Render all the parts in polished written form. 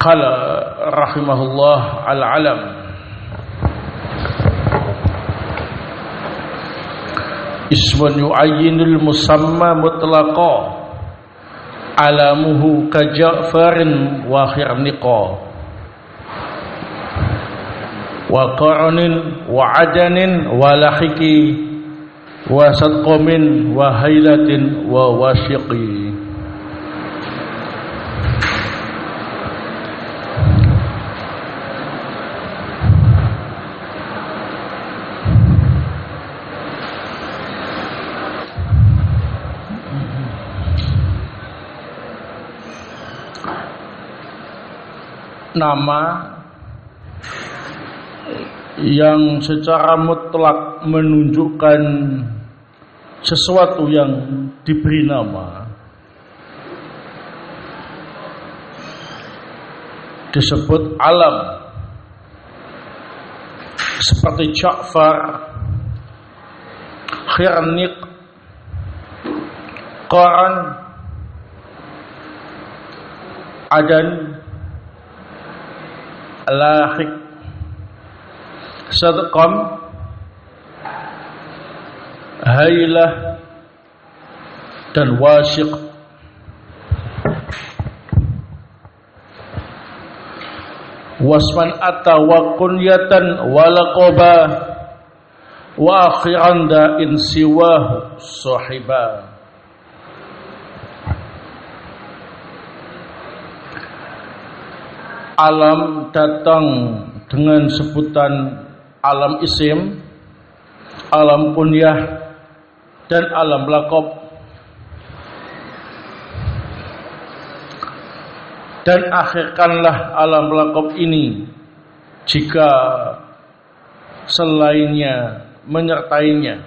Qala rahimahullah al-alam ismun yu'ayyinul musamma mutlaqa alamuhu ka Ja'farin wa khirniqa wa qaranin wa adanin wa lahiki wa sadqamin wa hailatin wa washiqi. Nama yang secara mutlak menunjukkan sesuatu yang diberi nama disebut alam, seperti Ja'far, Khirniq, Qaran, Adan, Lahik, Sadqam, Hailah, dan Washiq. Wasman ata wa kunyatan wa laqaba wa akhiran da'in siwahu sahiba. Alam datang dengan sebutan alam isim, alam kunyah, dan alam laqab. Dan akhirkanlah alam laqab ini jika selainnya menyertainya.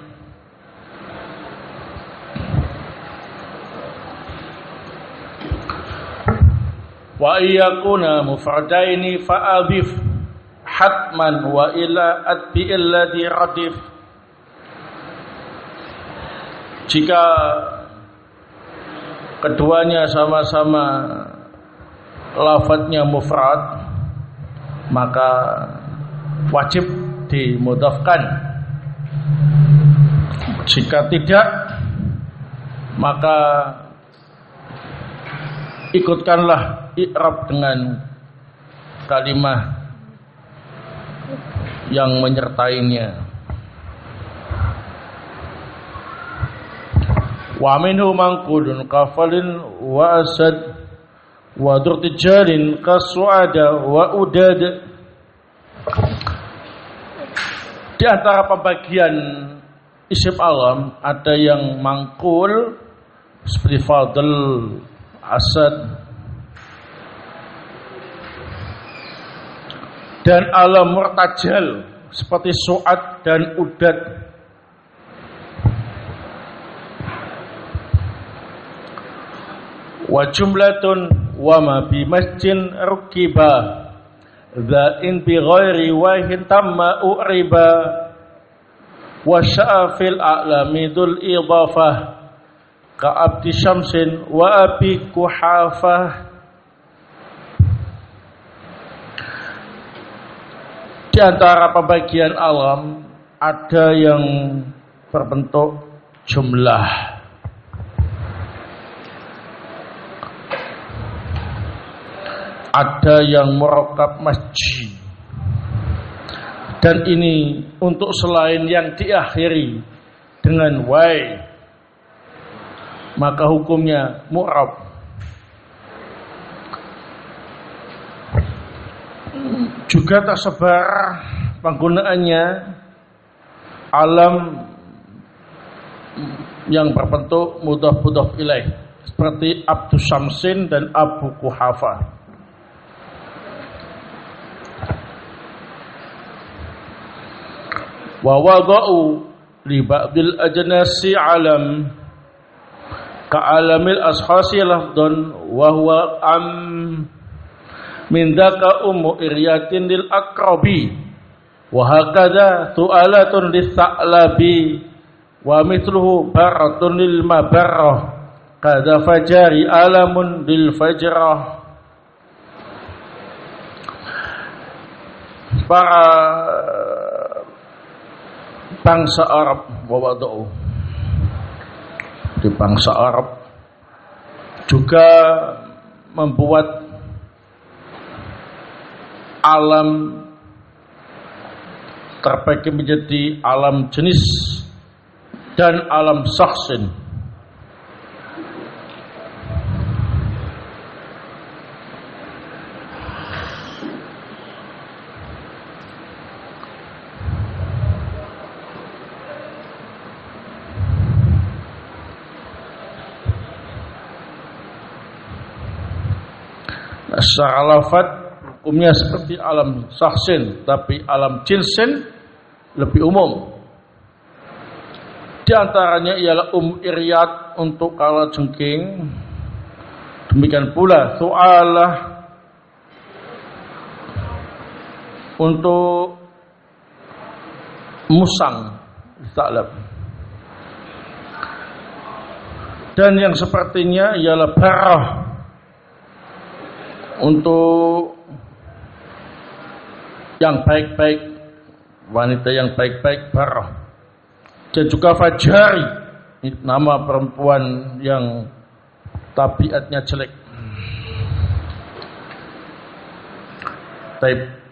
Wa iyakuna mufradaini fa'adhif hatman wa ila atbi'il ladhi radif. Jika keduanya sama-sama lafadznya mufrad, maka wajib dimudhafkan. Jika tidak, maka ikutkanlah i'rab dengan kalimah yang menyertainya. Wa minhu manqulun qafalin wa asad wa durtijalin kasu'ada wa udad. Di antara pembagian isim alam ada yang mangkul seperti fadl, asad, dan alam murtajal seperti su'ad dan udad. Wa jumlatun wa ma bi masjin rukiba dha'in bi ghairi wahin tamma u'riba wa sya'afil a'lamidul idhafah ka abdi syamsin wa abi kuhafah. Di antara pembagian alam ada yang berbentuk jumlah, ada yang murakkab masji, dan ini untuk selain yang diakhiri dengan wai, maka hukumnya mu'rab. Juga tersebar penggunaannya alam yang berbentuk mudhaf ilaih seperti Abdu Syamsin dan Abu Kuhafa. Wa wada'u li ba'dil ajnasi alam ka alamil ashasi lafdhan wa huwa min dzaka ummu iryatin lil aqrabi wa hakadha tu'alatun lis-sa'labi wa mithluhu baratun lil mabarrah kadza fajari alamun lil fajrah. para bangsa Arab wawadau. Di bangsa Arab juga membuat alam terbagi menjadi alam jenis dan alam saksin. Secara lafaz hukumnya seperti alam saksin, tapi alam jinsin lebih umum. Di antaranya ialah iryat untuk kala jengking. Demikian pula su'alah untuk musang, sa'lab. Dan yang sepertinya ialah barah untuk yang baik-baik, wanita yang baik-baik, barah. Dan juga fajari, nama perempuan yang tabiatnya jelek. Taib.